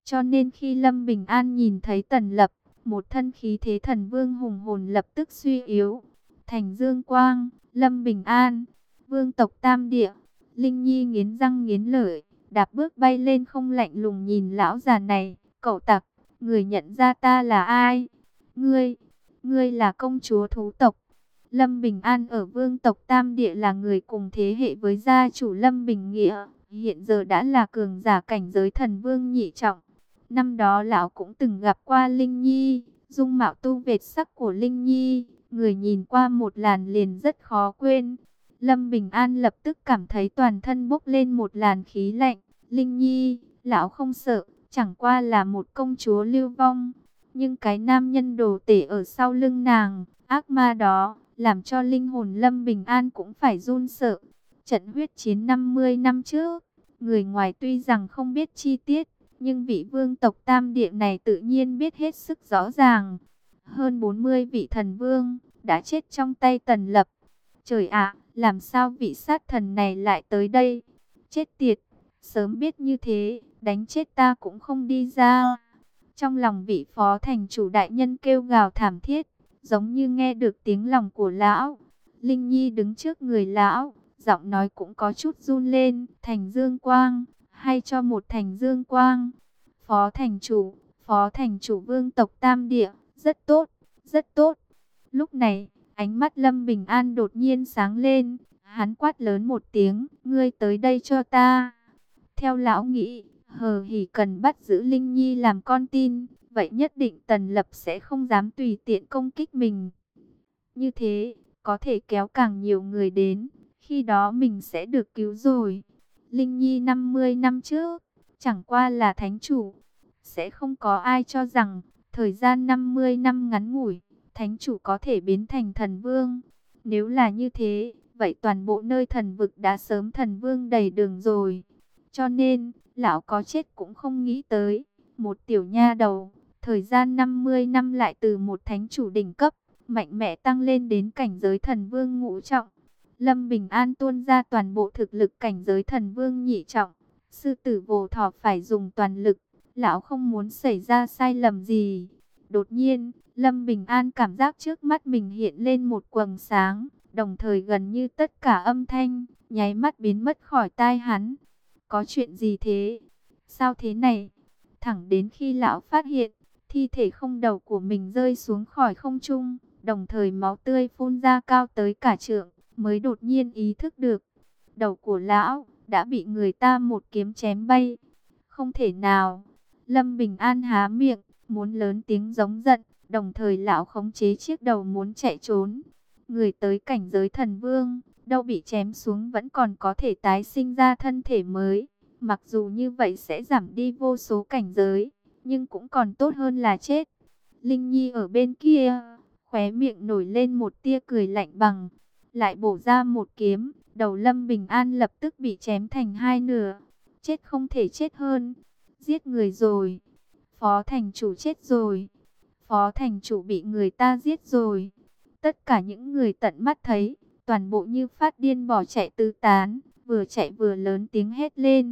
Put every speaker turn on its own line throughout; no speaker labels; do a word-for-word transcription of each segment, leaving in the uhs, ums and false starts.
Cho nên khi Lâm Bình An nhìn thấy Tần Lập, một thân khí thế thần vương hùng hồn lập tức suy yếu. Thành Dương Quang, Lâm Bình An, vương tộc Tam Địa. Linh Nhi nghiến răng nghiến lợi, đạp bước bay lên không, lạnh lùng nhìn lão già này. Cậu tặc, người nhận ra ta là ai? Ngươi, ngươi là công chúa thú tộc. Lâm Bình An ở vương tộc Tam Địa là người cùng thế hệ với gia chủ Lâm Bình Nghĩa, hiện giờ đã là cường giả cảnh giới thần vương nhị trọng. Năm đó lão cũng từng gặp qua Linh Nhi, dung mạo tu vệt sắc của Linh Nhi, người nhìn qua một làn liền rất khó quên. Lâm Bình An lập tức cảm thấy toàn thân bốc lên một làn khí lạnh. Linh Nhi, lão không sợ, chẳng qua là một công chúa lưu vong. Nhưng cái nam nhân đồ tể ở sau lưng nàng, ác ma đó, làm cho linh hồn Lâm Bình An cũng phải run sợ. Trận huyết chiến năm mươi năm trước, người ngoài tuy rằng không biết chi tiết, nhưng vị vương tộc Tam Địa này tự nhiên biết hết sức rõ ràng. Hơn bốn mươi vị thần vương đã chết trong tay Tần Lập. Trời ạ, làm sao vị sát thần này lại tới đây? Chết tiệt, sớm biết như thế, đánh chết ta cũng không đi ra. Trong lòng vị phó thành chủ đại nhân kêu gào thảm thiết, giống như nghe được tiếng lòng của lão. Linh Nhi đứng trước người lão, giọng nói cũng có chút run lên. Thành Dương Quang, hay cho một Thành Dương Quang. Phó thành chủ, phó thành chủ vương tộc Tam Địa, rất tốt, rất tốt. Lúc này, ánh mắt Lâm Bình An đột nhiên sáng lên, hắn quát lớn một tiếng, ngươi tới đây cho ta. Theo lão nghĩ, Hờ Hỉ cần bắt giữ Linh Nhi làm con tin, vậy nhất định Tần Lập sẽ không dám tùy tiện công kích mình. Như thế, có thể kéo càng nhiều người đến, khi đó mình sẽ được cứu rồi. Linh Nhi năm mươi năm trước, chẳng qua là thánh chủ, sẽ không có ai cho rằng, thời gian năm mươi năm ngắn ngủi, thánh chủ có thể biến thành thần vương. Nếu là như thế, vậy toàn bộ nơi thần vực đã sớm thần vương đầy đường rồi. Cho nên, lão có chết cũng không nghĩ tới, một tiểu nha đầu, thời gian năm mươi năm lại từ một thánh chủ đỉnh cấp, mạnh mẽ tăng lên đến cảnh giới thần vương ngũ trọng. Lâm Bình An tuôn ra toàn bộ thực lực cảnh giới thần vương nhị trọng. Sư tử vô thọ phải dùng toàn lực, lão không muốn xảy ra sai lầm gì. Đột nhiên, Lâm Bình An cảm giác trước mắt mình hiện lên một quầng sáng, đồng thời gần như tất cả âm thanh, nháy mắt biến mất khỏi tai hắn. Có chuyện gì thế? Sao thế này? Thẳng đến khi lão phát hiện, thi thể không đầu của mình rơi xuống khỏi không trung, đồng thời máu tươi phun ra cao tới cả trượng, mới đột nhiên ý thức được. Đầu của lão đã bị người ta một kiếm chém bay. Không thể nào. Lâm Bình An há miệng, muốn lớn tiếng giống giận, đồng thời lão khống chế chiếc đầu muốn chạy trốn. Người tới cảnh giới thần vương, đâu bị chém xuống vẫn còn có thể tái sinh ra thân thể mới. Mặc dù như vậy sẽ giảm đi vô số cảnh giới, nhưng cũng còn tốt hơn là chết. Linh Nhi ở bên kia, khóe miệng nổi lên một tia cười lạnh bằng, lại bổ ra một kiếm, đầu Lâm Bình An lập tức bị chém thành hai nửa. Chết không thể chết hơn, giết người rồi. Phó thành chủ chết rồi. Phó thành chủ bị người ta giết rồi. Tất cả những người tận mắt thấy, toàn bộ như phát điên bỏ chạy tứ tán, vừa chạy vừa lớn tiếng hét lên.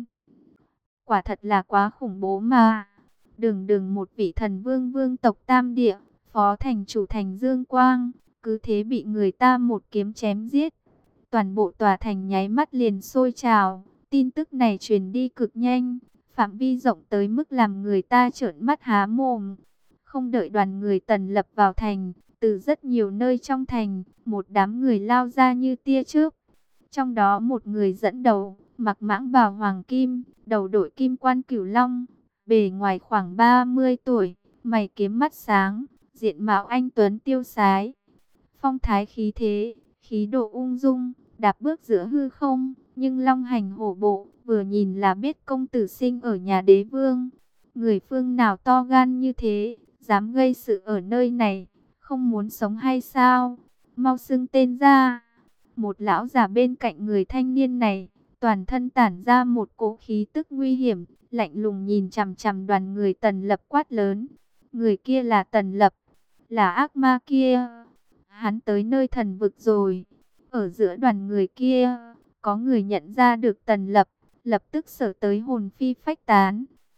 Quả thật là quá khủng bố mà. Đường đường một vị thần vương vương tộc Tam Địa, phó thành chủ Thành Dương Quang, cứ thế bị người ta một kiếm chém giết. Toàn bộ tòa thành nháy mắt liền sôi trào. Tin tức này truyền đi cực nhanh, phạm vi rộng tới mức làm người ta trợn mắt há mồm. Không đợi đoàn người Tần Lập vào thành, từ rất nhiều nơi trong thành, một đám người lao ra như tia chớp. Trong đó một người dẫn đầu, mặc mãng bào hoàng kim, đầu đội kim quan cửu long, bề ngoài khoảng ba mươi tuổi, mày kiếm mắt sáng, diện mạo anh tuấn tiêu sái. Phong thái khí thế, khí độ ung dung, đạp bước giữa hư không, nhưng long hành hổ bộ, vừa nhìn là biết công tử sinh ở nhà đế vương. Người phương nào to gan như thế, dám gây sự ở nơi này, không muốn sống hay sao? Mau xưng tên ra. Một lão già bên cạnh người thanh niên này, toàn thân tản ra một cỗ khí tức nguy hiểm, lạnh lùng nhìn chằm chằm đoàn người Tần Lập quát lớn. Người kia là Tần Lập, là ác ma kia. Hắn tới nơi thần vực rồi. Ở giữa đoàn người kia, có người nhận ra được Tần Lập, lập tức sở tới hồn phi phách tán.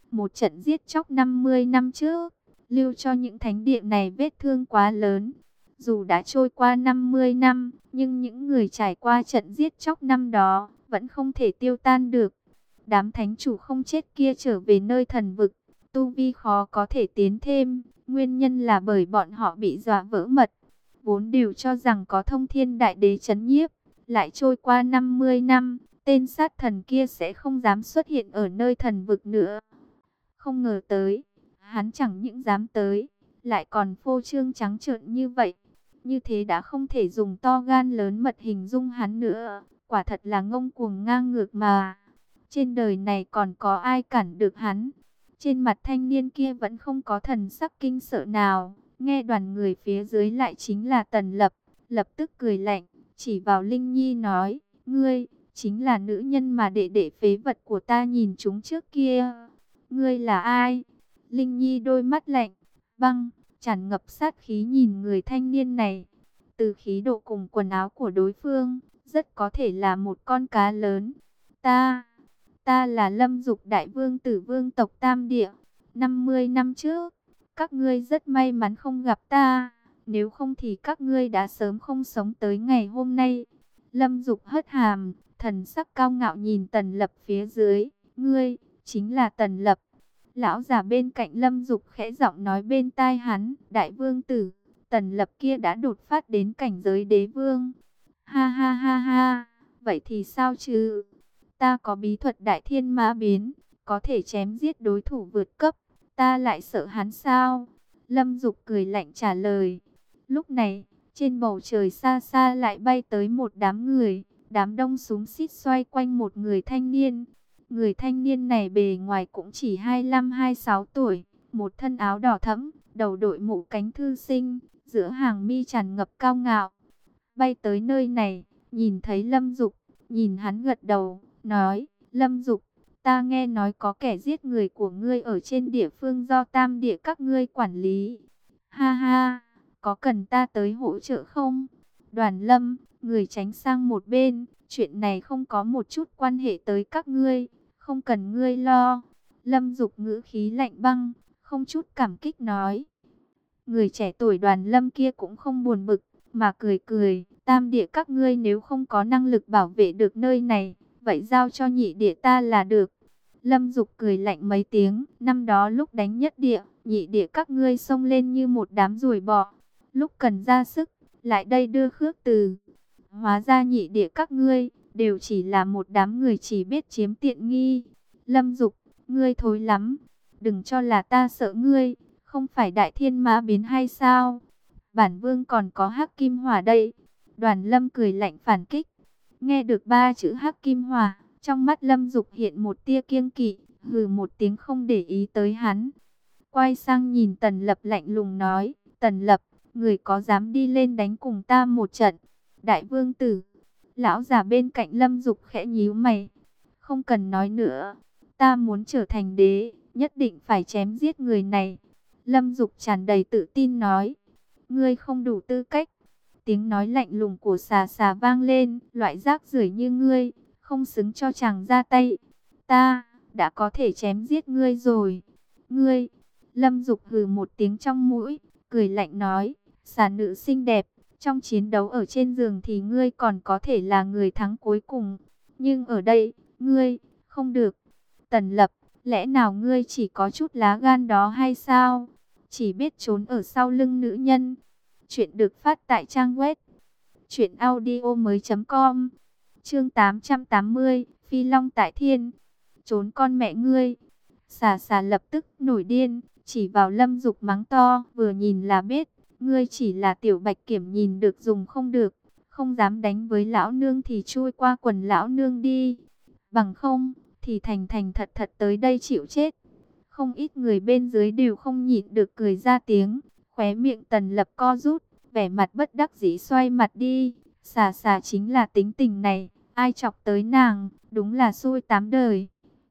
Một trận giết chóc năm mươi năm trước, lưu cho những thánh địa này vết thương quá lớn. Dù đã trôi qua năm mươi năm, nhưng những người trải qua trận giết chóc năm đó vẫn không thể tiêu tan được. Đám thánh chủ không chết kia trở về nơi thần vực, tu vi khó có thể tiến thêm. Nguyên nhân là bởi bọn họ bị dọa vỡ mật. Vốn đều cho rằng có thông thiên đại đế trấn nhiếp, lại trôi qua năm mươi năm, tên sát thần kia sẽ không dám xuất hiện ở nơi thần vực nữa. Không ngờ tới, hắn chẳng những dám tới, lại còn phô trương trắng trợn như vậy. Như thế đã không thể dùng to gan lớn mật hình dung hắn nữa. Quả thật là ngông cuồng ngang ngược mà. Trên đời này còn có ai cản được hắn? Trên mặt thanh niên kia vẫn không có thần sắc kinh sợ nào. Nghe đoàn người phía dưới lại chính là Tần Lập. Lập tức cười lạnh, chỉ vào Linh Nhi nói, ngươi, chính là nữ nhân mà đệ đệ phế vật của ta nhìn chúng trước kia. Ngươi là ai? Linh Nhi đôi mắt lạnh, băng, tràn ngập sát khí nhìn người thanh niên này. Từ khí độ cùng quần áo của đối phương, rất có thể là một con cá lớn. Ta, ta là Lâm Dục Đại Vương tử Vương tộc Tam Địa. năm mươi năm trước, các ngươi rất may mắn không gặp ta. Nếu không thì các ngươi đã sớm không sống tới ngày hôm nay. Lâm Dục hất hàm, thần sắc cao ngạo nhìn Tần Lập phía dưới. Ngươi, chính là Tần Lập. Lão già bên cạnh Lâm Dục khẽ giọng nói bên tai hắn, Đại Vương tử, Tần Lập kia đã đột phát đến cảnh giới đế vương. Ha ha ha ha, vậy thì sao chứ? Ta có bí thuật Đại Thiên Mã Biến, có thể chém giết đối thủ vượt cấp, ta lại sợ hắn sao? Lâm Dục cười lạnh trả lời. Lúc này, trên bầu trời xa xa lại bay tới một đám người, đám đông súng xít xoay quanh một người thanh niên. Người thanh niên này bề ngoài cũng chỉ hai mươi lăm hai mươi sáu tuổi, một thân áo đỏ thẫm, đầu đội mũ cánh thư sinh, giữa hàng mi tràn ngập cao ngạo. Bay tới nơi này, nhìn thấy Lâm Dục, nhìn hắn gật đầu, nói, Lâm Dục, ta nghe nói có kẻ giết người của ngươi ở trên địa phương do Tam Địa các ngươi quản lý. Ha ha, có cần ta tới hỗ trợ không? Đoàn Lâm, người tránh sang một bên, chuyện này không có một chút quan hệ tới các ngươi. Không cần ngươi lo. Lâm Dục ngữ khí lạnh băng, không chút cảm kích nói. Người trẻ tuổi Đoàn Lâm kia cũng không buồn bực, mà cười cười. Tam Địa các ngươi nếu không có năng lực bảo vệ được nơi này, vậy giao cho nhị địa ta là được. Lâm Dục cười lạnh mấy tiếng. Năm đó lúc đánh nhất địa, nhị địa các ngươi xông lên như một đám ruồi bọ. Lúc cần ra sức, lại đây đưa khước từ. Hóa ra nhị địa các ngươi đều chỉ là một đám người chỉ biết chiếm tiện nghi. Lâm Dục, ngươi thối lắm. Đừng cho là ta sợ ngươi, không phải Đại Thiên Mã Biến hay sao? Bản vương còn có Hắc Kim Hỏa đây. Đoàn Lâm cười lạnh phản kích. Nghe được ba chữ Hắc Kim Hỏa, trong mắt Lâm Dục hiện một tia kiêng kỵ, hừ một tiếng không để ý tới hắn. Quay sang nhìn Tần Lập lạnh lùng nói, Tần Lập, người có dám đi lên đánh cùng ta một trận? Đại Vương tử. Lão già bên cạnh Lâm Dục khẽ nhíu mày. Không cần nói nữa. Ta muốn trở thành đế, nhất định phải chém giết người này. Lâm Dục tràn đầy tự tin nói. Ngươi không đủ tư cách. Tiếng nói lạnh lùng của xà xà vang lên. Loại rác rưởi như ngươi, không xứng cho chàng ra tay. Ta, đã có thể chém giết ngươi rồi. Ngươi. Lâm Dục hừ một tiếng trong mũi, cười lạnh nói. Xà nữ xinh đẹp. Trong chiến đấu ở trên giường thì ngươi còn có thể là người thắng cuối cùng. Nhưng ở đây, ngươi, không được. Tần Lập, lẽ nào ngươi chỉ có chút lá gan đó hay sao? Chỉ biết trốn ở sau lưng nữ nhân. Chuyện được phát tại trang web truyện audio mới chấm com. Chương tám trăm tám mươi, Phi Long tại thiên. Trốn con mẹ ngươi. Xà xà lập tức nổi điên, chỉ vào Lâm Dục mắng to, vừa nhìn là biết. Ngươi chỉ là tiểu bạch kiểm nhìn được dùng không được, không dám đánh với lão nương thì chui qua quần lão nương đi. Bằng không, thì thành thành thật thật tới đây chịu chết. Không ít người bên dưới đều không nhịn được cười ra tiếng, khóe miệng Tần Lập co rút, vẻ mặt bất đắc dĩ xoay mặt đi. Xà xà chính là tính tình này, ai chọc tới nàng, đúng là xui tám đời.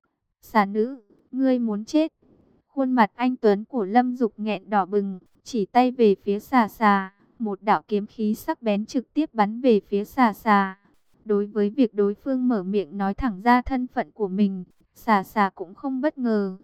Xà nữ, ngươi muốn chết. Khuôn mặt anh tuấn của Lâm Dục nghẹn đỏ bừng, chỉ tay về phía xà xà, một đạo kiếm khí sắc bén trực tiếp bắn về phía xà xà. Đối với việc đối phương mở miệng nói thẳng ra thân phận của mình, xà xà cũng không bất ngờ.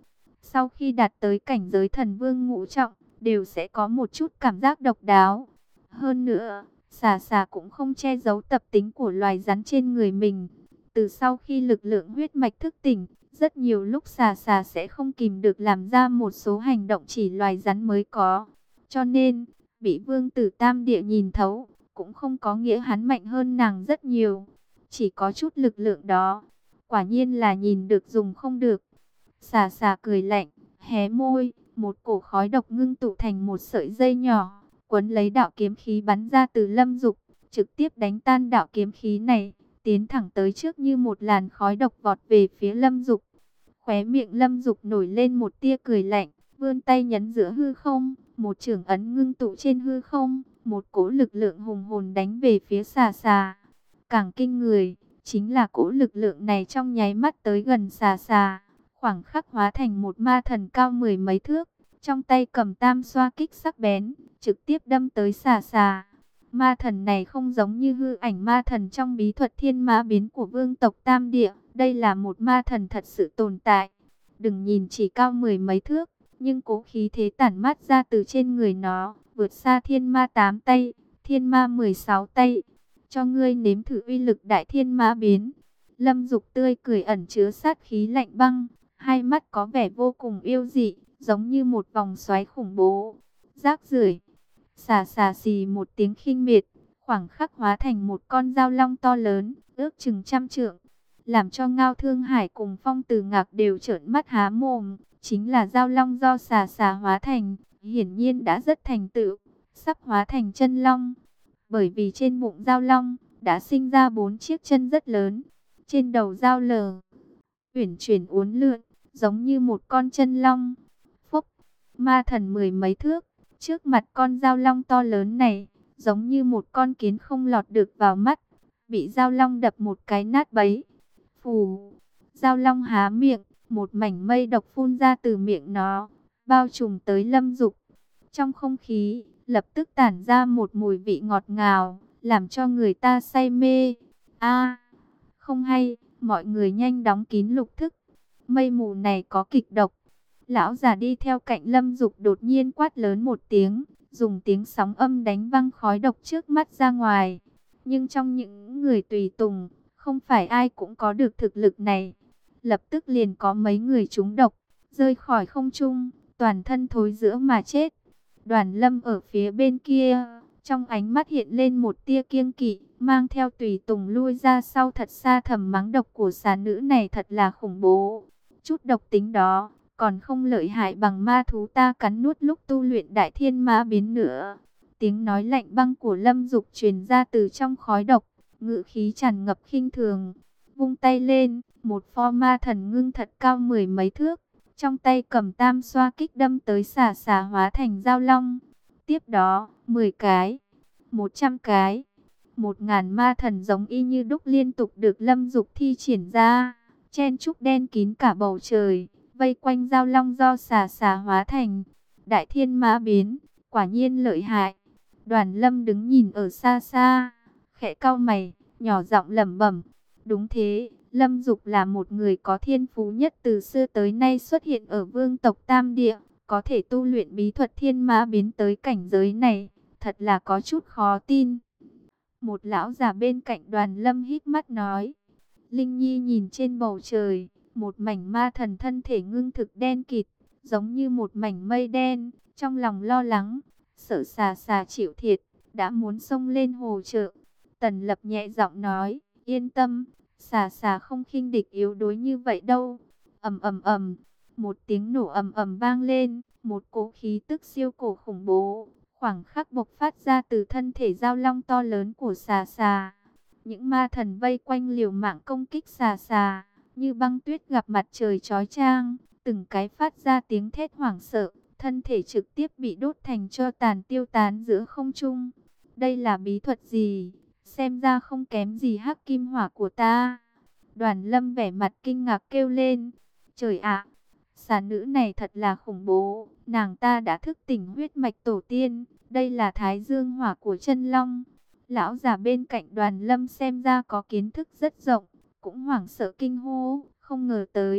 Sau khi đạt tới cảnh giới thần vương ngũ trọng, đều sẽ có một chút cảm giác độc đáo. Hơn nữa, xà xà cũng không che giấu tập tính của loài rắn trên người mình. Từ sau khi lực lượng huyết mạch thức tỉnh, rất nhiều lúc xà xà sẽ không kìm được làm ra một số hành động chỉ loài rắn mới có. Cho nên, bị vương tử Tam Địa nhìn thấu, cũng không có nghĩa hắn mạnh hơn nàng rất nhiều. Chỉ có chút lực lượng đó, quả nhiên là nhìn được dùng không được. Xà xà cười lạnh, hé môi, một cổ khói độc ngưng tụ thành một sợi dây nhỏ, quấn lấy đạo kiếm khí bắn ra từ Lâm Dục, trực tiếp đánh tan đạo kiếm khí này, tiến thẳng tới trước như một làn khói độc vọt về phía Lâm Dục. Khóe miệng Lâm Dục nổi lên một tia cười lạnh, vươn tay nhấn giữa hư không, một chưởng ấn ngưng tụ trên hư không, một cỗ lực lượng hùng hồn đánh về phía xà xà. Càng kinh người, chính là cỗ lực lượng này trong nháy mắt tới gần xà xà, khoảng khắc hóa thành một ma thần cao mười mấy thước, trong tay cầm tam xoa kích sắc bén, trực tiếp đâm tới xà xà. Ma thần này không giống như hư ảnh ma thần trong bí thuật thiên ma biến của vương tộc Tam Địa, đây là một ma thần thật sự tồn tại. Đừng nhìn chỉ cao mười mấy thước, nhưng cố khí thế tản mát ra từ trên người nó, vượt xa thiên ma tám tay, thiên ma mười sáu tay. Cho ngươi nếm thử uy lực đại thiên ma biến. Lâm Dục tươi cười ẩn chứa sát khí lạnh băng, hai mắt có vẻ vô cùng yêu dị, giống như một vòng xoáy khủng bố. Rác rưởi. Xà xà xì một tiếng khinh miệt, khoảng khắc hóa thành một con dao long to lớn, ước chừng trăm trượng, làm cho Ngao Thương Hải cùng Phong Từ Ngạc đều trợn mắt há mồm. Chính là dao long do xà xà hóa thành, hiển nhiên đã rất thành tựu, sắp hóa thành chân long. Bởi vì trên bụng dao long đã sinh ra bốn chiếc chân rất lớn, trên đầu dao lờ uyển chuyển uốn lượn, giống như một con chân long. Phúc, ma thần mười mấy thước, trước mặt con dao long to lớn này, giống như một con kiến không lọt được vào mắt, bị dao long đập một cái nát bấy. Phù, dao long há miệng, một mảnh mây độc phun ra từ miệng nó, bao trùm tới Lâm Dục. Trong không khí, lập tức tản ra một mùi vị ngọt ngào, làm cho người ta say mê. A, không hay, mọi người nhanh đóng kín lục thức. Mây mù này có kịch độc. Lão già đi theo cạnh Lâm Dục đột nhiên quát lớn một tiếng, dùng tiếng sóng âm đánh văng khói độc trước mắt ra ngoài. Nhưng trong những người tùy tùng, không phải ai cũng có được thực lực này. Lập tức liền có mấy người trúng độc, rơi khỏi không trung, toàn thân thối rữa mà chết. Đoàn Lâm ở phía bên kia, trong ánh mắt hiện lên một tia kiêng kỵ, mang theo tùy tùng lui ra sau thật xa, thầm mắng độc của xà nữ này thật là khủng bố. Chút độc tính đó, còn không lợi hại bằng ma thú ta cắn nuốt lúc tu luyện đại thiên ma biến nữa. Tiếng nói lạnh băng của Lâm Dục truyền ra từ trong khói độc, ngữ khí tràn ngập khinh thường. Vung tay lên, một pho ma thần ngưng thật cao mười mấy thước, trong tay cầm tam xoa kích đâm tới xà xà hóa thành dao long. Tiếp đó, mười cái, một trăm cái, một ngàn ma thần giống y như đúc liên tục được Lâm Dục thi triển ra, chen chúc đen kín cả bầu trời, vây quanh dao long do xà xà hóa thành. Đại thiên ma biến, quả nhiên lợi hại. Đoàn Lâm đứng nhìn ở xa xa, khẽ cau mày, nhỏ giọng lẩm bẩm. Đúng thế, Lâm Dục là một người có thiên phú nhất từ xưa tới nay xuất hiện ở vương tộc Tam Địa, có thể tu luyện bí thuật thiên ma biến tới cảnh giới này, thật là có chút khó tin. Một lão già bên cạnh Đoàn Lâm hít mắt nói. Linh Nhi nhìn trên bầu trời, một mảnh ma thần thân thể ngưng thực đen kịt, giống như một mảnh mây đen, trong lòng lo lắng, sợ xà xà chịu thiệt, đã muốn xông lên hỗ trợ. Tần Lập nhẹ giọng nói, yên tâm, xà xà không khinh địch yếu đuối như vậy đâu. Ầm ầm ầm, một tiếng nổ ầm ầm vang lên, một cỗ khí tức siêu cổ khủng bố, khoảng khắc bộc phát ra từ thân thể dao long to lớn của xà xà. Những ma thần vây quanh liều mạng công kích xà xà, như băng tuyết gặp mặt trời chói chang, từng cái phát ra tiếng thét hoảng sợ, thân thể trực tiếp bị đốt thành tro tàn tiêu tán giữa không trung. Đây là bí thuật gì? Xem ra không kém gì hắc kim hỏa của ta. Đoàn Lâm vẻ mặt kinh ngạc kêu lên. Trời ạ, xà nữ này thật là khủng bố. Nàng ta đã thức tỉnh huyết mạch tổ tiên. Đây là thái dương hỏa của chân long. Lão già bên cạnh Đoàn Lâm xem ra có kiến thức rất rộng, cũng hoảng sợ kinh hô, không ngờ tới.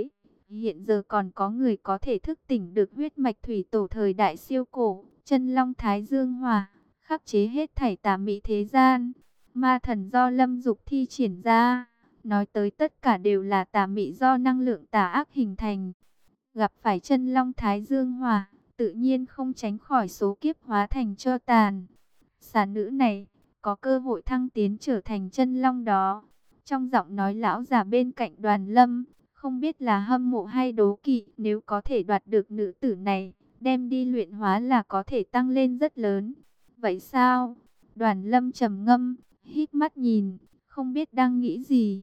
Hiện giờ còn có người có thể thức tỉnh được huyết mạch thủy tổ thời đại siêu cổ, chân long thái dương hỏa, khắc chế hết thảy tà mị thế gian. Ma thần do Lâm Dục thi triển ra, nói tới tất cả đều là tà mị do năng lượng tà ác hình thành. Gặp phải chân long thái dương hỏa, tự nhiên không tránh khỏi số kiếp hóa thành tro tàn. Xà nữ này có cơ hội thăng tiến trở thành chân long đó. Trong giọng nói lão già bên cạnh Đoàn Lâm, không biết là hâm mộ hay đố kỵ, nếu có thể đoạt được nữ tử này, đem đi luyện hóa là có thể tăng lên rất lớn. Vậy sao? Đoàn Lâm trầm ngâm, híp mắt nhìn, không biết đang nghĩ gì.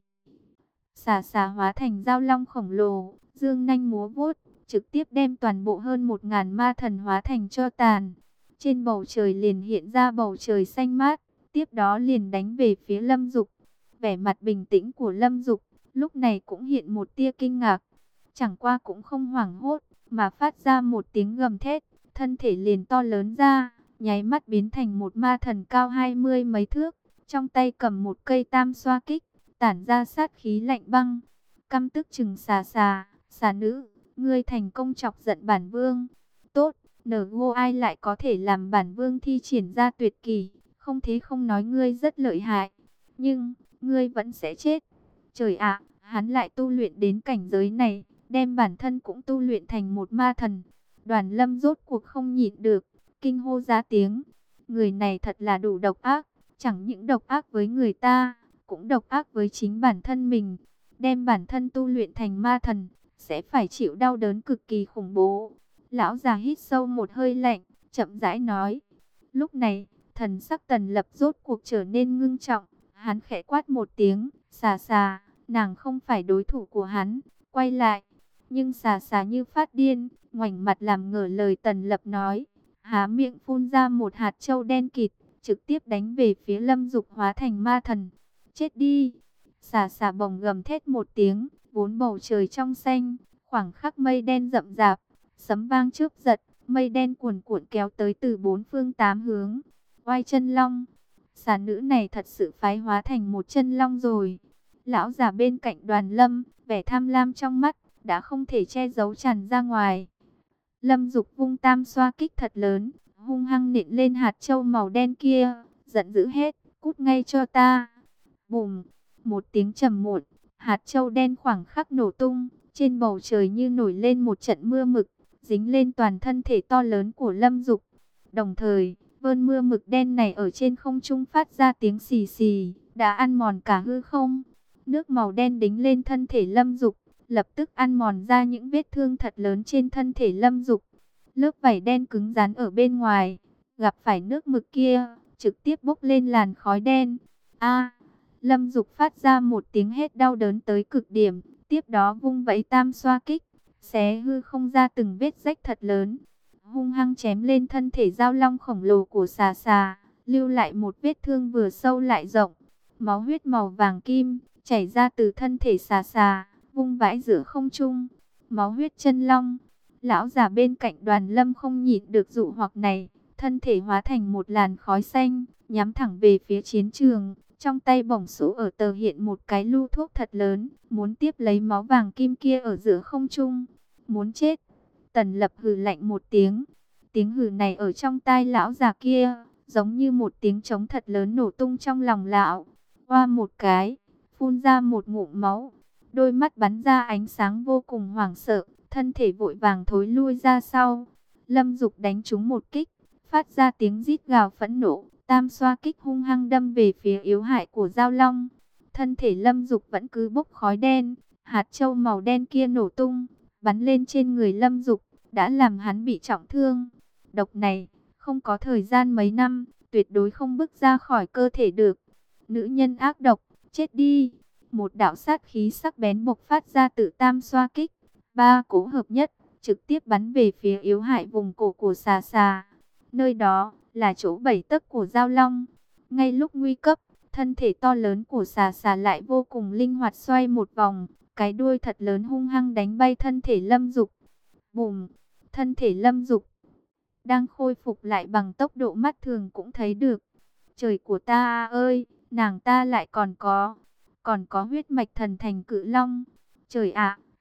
Xà xà hóa thành dao long khổng lồ, dương nanh múa vuốt, trực tiếp đem toàn bộ hơn một ngàn ma thần hóa thành tro tàn. Trên bầu trời liền hiện ra bầu trời xanh mát, tiếp đó liền đánh về phía Lâm Dục. Vẻ mặt bình tĩnh của Lâm Dục lúc này cũng hiện một tia kinh ngạc, chẳng qua cũng không hoảng hốt, mà phát ra một tiếng gầm thét, thân thể liền to lớn ra, nháy mắt biến thành một ma thần cao hai mươi mấy thước, trong tay cầm một cây tam xoa kích, tản ra sát khí lạnh băng. Căm tức chừng xà xà, xà nữ, ngươi thành công chọc giận bản vương. Tốt, nở ngô ai lại có thể làm bản vương thi triển ra tuyệt kỳ, không thế không nói ngươi rất lợi hại, nhưng ngươi vẫn sẽ chết. Trời ạ, hắn lại tu luyện đến cảnh giới này, đem bản thân cũng tu luyện thành một ma thần. Đoàn Lâm rốt cuộc không nhịn được, kinh hô ra tiếng. Người này thật là đủ độc ác, chẳng những độc ác với người ta, cũng độc ác với chính bản thân mình. Đem bản thân tu luyện thành ma thần, sẽ phải chịu đau đớn cực kỳ khủng bố. Lão già hít sâu một hơi lạnh, chậm rãi nói. Lúc này, thần sắc Tần Lập rốt cuộc trở nên ngưng trọng. Hắn khẽ quát một tiếng, xà xà, nàng không phải đối thủ của hắn, quay lại. Nhưng xà xà như phát điên, ngoảnh mặt làm ngửa lời Tần Lập nói. Há miệng phun ra một hạt châu đen kịt, trực tiếp đánh về phía Lâm Dục hóa thành ma thần. Chết đi! Xà xà bồng gầm thét một tiếng, vốn bầu trời trong xanh, khoảng khắc mây đen rậm rạp, sấm vang chớp giật, mây đen cuồn cuộn kéo tới từ bốn phương tám hướng. Oai chân long! Xà nữ này thật sự phái hóa thành một chân long rồi. Lão già bên cạnh Đoàn Lâm, vẻ tham lam trong mắt, đã không thể che giấu tràn ra ngoài. Lâm Dục vung tam xoa kích thật lớn, hung hăng nện lên hạt châu màu đen kia, giận dữ hết, cút ngay cho ta. Bùm, một tiếng trầm muộn, hạt châu đen khoảng khắc nổ tung, trên bầu trời như nổi lên một trận mưa mực, dính lên toàn thân thể to lớn của Lâm Dục. Đồng thời, vơn mưa mực đen này ở trên không trung phát ra tiếng xì xì, đã ăn mòn cả hư không. Nước màu đen đính lên thân thể Lâm Dục, lập tức ăn mòn ra những vết thương thật lớn trên thân thể Lâm Dục. Lớp vảy đen cứng rắn ở bên ngoài, gặp phải nước mực kia, trực tiếp bốc lên làn khói đen. A! Lâm Dục phát ra một tiếng hét đau đớn tới cực điểm, tiếp đó vung vẫy tam xoa kích, xé hư không ra từng vết rách thật lớn, hung hăng chém lên thân thể dao long khổng lồ của xà xà, lưu lại một vết thương vừa sâu lại rộng. Máu huyết màu vàng kim chảy ra từ thân thể xà xà, vung vãi giữa không trung. Máu huyết chân long. Lão già bên cạnh Đoàn Lâm không nhịn được dụ hoặc này, thân thể hóa thành một làn khói xanh, nhắm thẳng về phía chiến trường. Trong tay bổng số ở tờ hiện một cái lu thuốc thật lớn, muốn tiếp lấy máu vàng kim kia ở giữa không trung. Muốn chết. Tần Lập hừ lạnh một tiếng. Tiếng hừ này ở trong tai lão già kia, giống như một tiếng trống thật lớn nổ tung trong lòng lão. Qua một cái, phun ra một ngụm máu. Đôi mắt bắn ra ánh sáng vô cùng hoảng sợ, thân thể vội vàng thối lui ra sau. Lâm Dục đánh trúng một kích, phát ra tiếng rít gào phẫn nộ. Tam xoa kích hung hăng đâm về phía yếu hại của dao long. Thân thể Lâm Dục vẫn cứ bốc khói đen, hạt châu màu đen kia nổ tung, bắn lên trên người Lâm Dục, đã làm hắn bị trọng thương. Độc này, không có thời gian mấy năm, tuyệt đối không bước ra khỏi cơ thể được. Nữ nhân ác độc, chết đi. Một đạo sát khí sắc bén bộc phát ra từ tam xoa kích, ba cỗ hợp nhất, trực tiếp bắn về phía yếu hại vùng cổ của xà xà. Nơi đó là chỗ bảy tấc của dao long. Ngay lúc nguy cấp, thân thể to lớn của xà xà lại vô cùng linh hoạt xoay một vòng, cái đuôi thật lớn hung hăng đánh bay thân thể Lâm Dục. Bùm, thân thể Lâm Dục đang khôi phục lại bằng tốc độ mắt thường cũng thấy được. Trời của ta ơi, nàng ta lại còn có, còn có huyết mạch thần thành cự long. Trời ạ,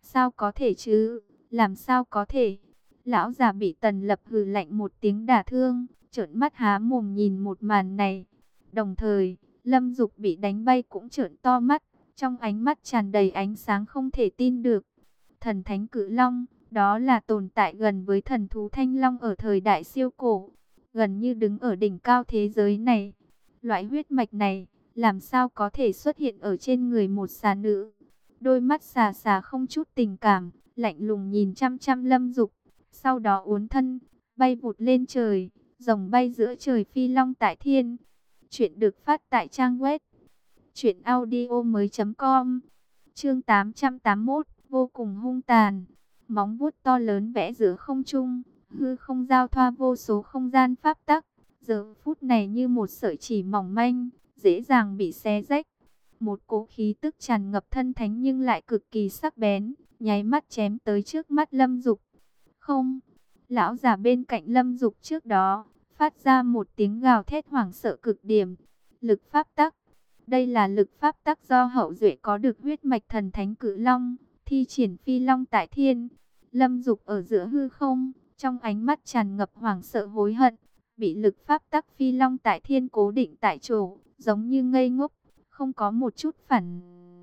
Sao có thể chứ? Làm sao có thể? Lão già bị Tần Lập hừ lạnh một tiếng đả thương, trợn mắt há mồm nhìn một màn này. Đồng thời, Lâm Dục bị đánh bay cũng trợn to mắt, trong ánh mắt tràn đầy ánh sáng không thể tin được. Thần thánh cự long, đó là tồn tại gần với thần thú thanh long ở thời đại siêu cổ, gần như đứng ở đỉnh cao thế giới này. Loại huyết mạch này, làm sao có thể xuất hiện ở trên người một xà nữ? Đôi mắt xà xà không chút tình cảm, lạnh lùng nhìn chăm chăm Lâm Dục, sau đó uốn thân, bay vụt lên trời, rồng bay giữa trời phi long tại thiên. Chuyện được phát tại trang web truyện audio mới chấm com. Chương tám trăm tám mươi mốt, vô cùng hung tàn. Móng vuốt to lớn vẽ giữa không trung, hư không giao thoa vô số không gian pháp tắc. Giờ phút này như một sợi chỉ mỏng manh, dễ dàng bị xé rách. Một cỗ khí tức tràn ngập thân thánh nhưng lại cực kỳ sắc bén, nháy mắt chém tới trước mắt Lâm Dục. Không, lão già bên cạnh Lâm Dục trước đó, phát ra một tiếng gào thét hoảng sợ cực điểm. Lực pháp tắc. Đây là lực pháp tắc do hậu duệ có được huyết mạch thần thánh cự long, thi triển phi long tại thiên. Lâm Dục ở giữa hư không, trong ánh mắt tràn ngập hoảng sợ hối hận, bị lực pháp tắc phi long tại thiên cố định tại chỗ, giống như ngây ngốc, không có một chút phản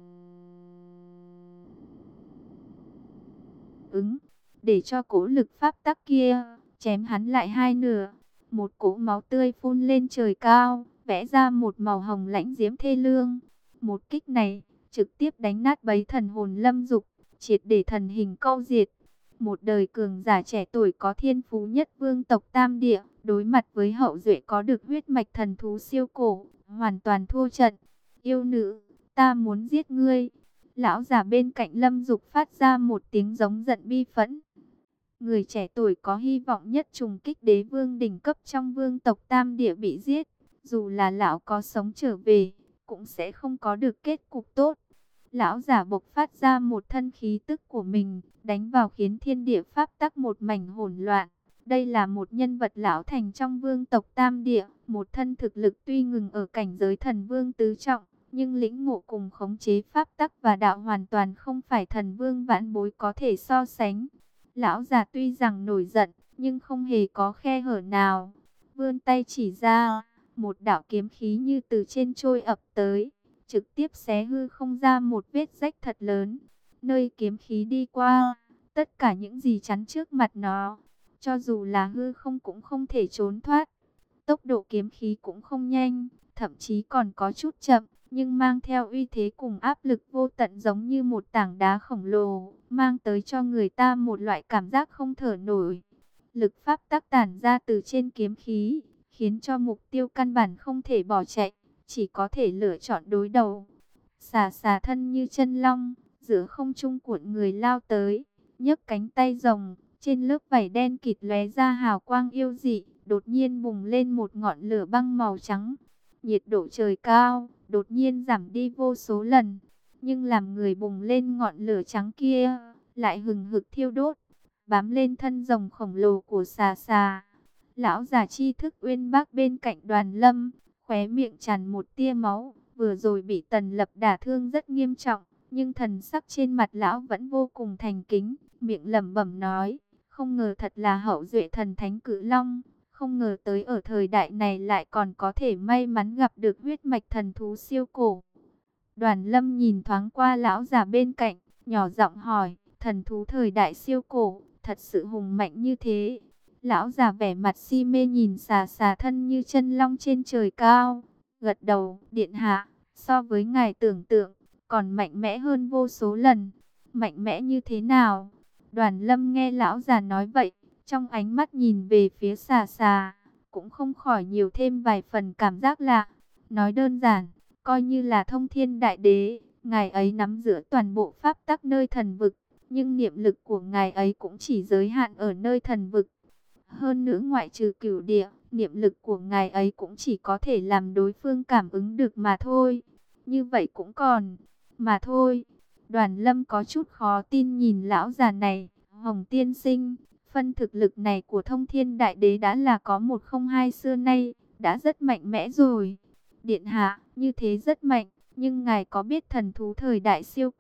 ứng, để cho cỗ lực pháp tắc kia chém hắn lại hai nửa. Một cỗ máu tươi phun lên trời cao, vẽ ra một màu hồng lãnh diễm thê lương. Một kích này trực tiếp đánh nát bấy thần hồn Lâm Dục, triệt để thần hình câu diệt. Một đời cường giả trẻ tuổi có thiên phú nhất vương tộc Tam Địa, đối mặt với hậu duệ có được huyết mạch thần thú siêu cổ, hoàn toàn thua trận. Yêu nữ, ta muốn giết ngươi. Lão già bên cạnh Lâm Dục phát ra một tiếng giống giận bi phẫn. Người trẻ tuổi có hy vọng nhất trùng kích đế vương đỉnh cấp trong vương tộc Tam Địa bị giết. Dù là lão có sống trở về, cũng sẽ không có được kết cục tốt. Lão giả bộc phát ra một thân khí tức của mình, đánh vào khiến thiên địa pháp tắc một mảnh hỗn loạn. Đây là một nhân vật lão thành trong vương tộc Tam Địa, một thân thực lực tuy ngừng ở cảnh giới thần vương tứ trọng, nhưng lĩnh ngộ cùng khống chế pháp tắc và đạo hoàn toàn không phải thần vương vãn bối có thể so sánh. Lão già tuy rằng nổi giận, nhưng không hề có khe hở nào. Vươn tay chỉ ra, một đạo kiếm khí như từ trên trôi ập tới, trực tiếp xé hư không ra một vết rách thật lớn. Nơi kiếm khí đi qua, tất cả những gì chắn trước mặt nó, cho dù là hư không cũng không thể trốn thoát. Tốc độ kiếm khí cũng không nhanh, thậm chí còn có chút chậm, nhưng mang theo uy thế cùng áp lực vô tận giống như một tảng đá khổng lồ, mang tới cho người ta một loại cảm giác không thở nổi. Lực pháp tắc tản ra từ trên kiếm khí, khiến cho mục tiêu căn bản không thể bỏ chạy, chỉ có thể lựa chọn đối đầu. Xà xà thân như chân long, giữa không trung cuộn người lao tới, nhấc cánh tay rồng, trên lớp vảy đen kịt lóe ra hào quang yêu dị, đột nhiên bùng lên một ngọn lửa băng màu trắng. Nhiệt độ trời cao, đột nhiên giảm đi vô số lần, nhưng làm người bùng lên ngọn lửa trắng kia, lại hừng hực thiêu đốt, bám lên thân rồng khổng lồ của xà xà. Lão già tri thức uyên bác bên cạnh Đoàn Lâm, khóe miệng tràn một tia máu, vừa rồi bị Tần Lập đả thương rất nghiêm trọng, nhưng thần sắc trên mặt lão vẫn vô cùng thành kính, miệng lẩm bẩm nói, không ngờ thật là hậu duệ thần thánh cự long, không ngờ tới ở thời đại này lại còn có thể may mắn gặp được huyết mạch thần thú siêu cổ. Đoàn Lâm nhìn thoáng qua lão già bên cạnh, nhỏ giọng hỏi, thần thú thời đại siêu cổ, thật sự hùng mạnh như thế? Lão già vẻ mặt si mê nhìn xà xà thân như chân long trên trời cao, gật đầu, điện hạ, so với ngài tưởng tượng, còn mạnh mẽ hơn vô số lần. Mạnh mẽ như thế nào? Đoàn Lâm nghe lão già nói vậy, trong ánh mắt nhìn về phía xà xà, cũng không khỏi nhiều thêm vài phần cảm giác lạ. Nói đơn giản, coi như là thông thiên đại đế, ngài ấy nắm giữ toàn bộ pháp tắc nơi thần vực, nhưng niệm lực của ngài ấy cũng chỉ giới hạn ở nơi thần vực. Hơn nữa ngoại trừ cửu địa, niệm lực của ngài ấy cũng chỉ có thể làm đối phương cảm ứng được mà thôi. Như vậy cũng còn, mà thôi. Đoàn Lâm có chút khó tin nhìn lão già này, Hồng tiên sinh, phân thực lực này của thông thiên đại đế đã là có một không hai xưa nay, đã rất mạnh mẽ rồi. Điện hạ, như thế rất mạnh, nhưng ngài có biết thần thú thời đại siêu cổ,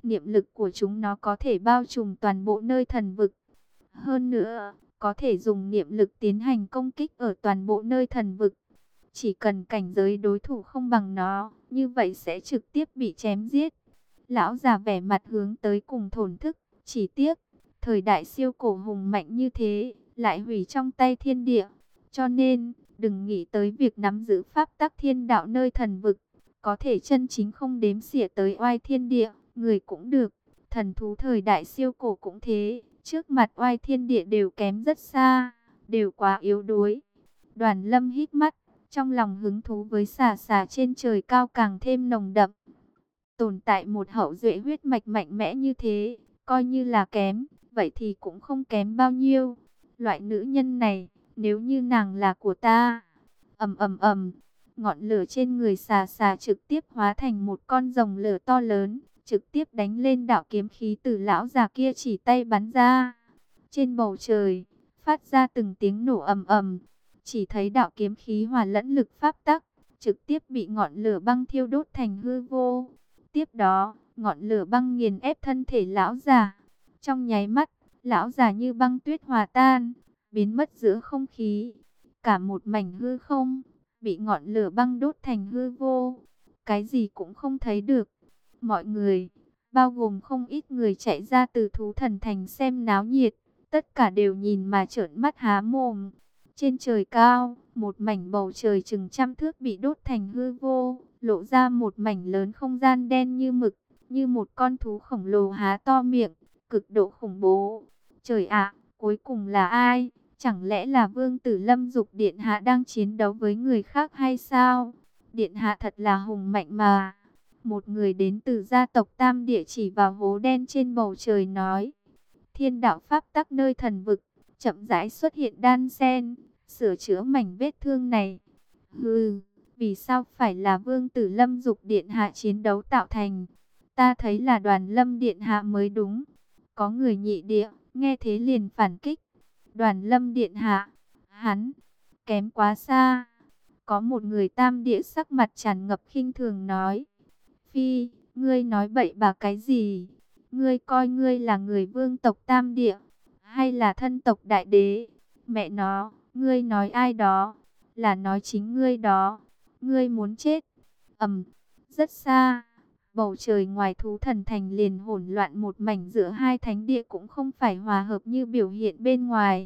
Niệm lực của chúng nó có thể bao trùm toàn bộ nơi thần vực. Hơn nữa, có thể dùng niệm lực tiến hành công kích ở toàn bộ nơi thần vực. Chỉ cần cảnh giới đối thủ không bằng nó, như vậy sẽ trực tiếp bị chém giết. Lão già vẻ mặt hướng tới cùng thổn thức, chỉ tiếc, thời đại siêu cổ hùng mạnh như thế, lại hủy trong tay thiên địa. Cho nên, đừng nghĩ tới việc nắm giữ pháp tắc thiên đạo nơi thần vực, có thể chân chính không đếm xỉa tới oai thiên địa, người cũng được. Thần thú thời đại siêu cổ cũng thế, trước mặt oai thiên địa đều kém rất xa, đều quá yếu đuối. Đoàn Lâm hít mắt, trong lòng hứng thú với xà xà trên trời cao càng thêm nồng đậm. Tồn tại một hậu duệ huyết mạch mạnh mẽ như thế, coi như là kém, vậy thì cũng không kém bao nhiêu. Loại nữ nhân này, nếu như nàng là của ta, ầm ầm ầm, ngọn lửa trên người xà xà trực tiếp hóa thành một con rồng lửa to lớn, trực tiếp đánh lên đạo kiếm khí từ lão già kia chỉ tay bắn ra. Trên bầu trời, phát ra từng tiếng nổ ầm ầm, chỉ thấy đạo kiếm khí hòa lẫn lực pháp tắc, trực tiếp bị ngọn lửa băng thiêu đốt thành hư vô. Tiếp đó, ngọn lửa băng nghiền ép thân thể lão già. Trong nháy mắt, lão già như băng tuyết hòa tan, biến mất giữa không khí. Cả một mảnh hư không, bị ngọn lửa băng đốt thành hư vô. Cái gì cũng không thấy được. Mọi người, bao gồm không ít người chạy ra từ thú thần thành xem náo nhiệt, tất cả đều nhìn mà trợn mắt há mồm. Trên trời cao, một mảnh bầu trời chừng trăm thước bị đốt thành hư vô, lộ ra một mảnh lớn không gian đen như mực, như một con thú khổng lồ há to miệng, cực độ khủng bố. Trời ạ, cuối cùng là ai? Chẳng lẽ là Vương Tử Lâm Dục Điện Hạ đang chiến đấu với người khác hay sao? Điện Hạ thật là hùng mạnh mà. Một người đến từ gia tộc Tam Địa chỉ vào hố đen trên bầu trời nói. Thiên đạo pháp tắc nơi thần vực, chậm rãi xuất hiện đan sen, sửa chữa mảnh vết thương này. Hừ, vì sao phải là Vương Tử Lâm Dục Điện Hạ chiến đấu tạo thành? Ta thấy là Đoàn Lâm Điện Hạ mới đúng. Có người nhị địa, nghe thế liền phản kích. Đoàn Lâm Điện Hạ, hắn, kém quá xa. Có một người Tam Địa sắc mặt tràn ngập khinh thường nói. Phi, ngươi nói bậy bạ cái gì? Ngươi coi ngươi là người vương tộc Tam Địa, hay là thân tộc Đại Đế? Mẹ nó, ngươi nói ai đó? Là nói chính ngươi đó. Ngươi muốn chết. Ầm, rất xa. Bầu trời ngoài thú thần thành liền hỗn loạn một mảnh, giữa hai thánh địa cũng không phải hòa hợp như biểu hiện bên ngoài.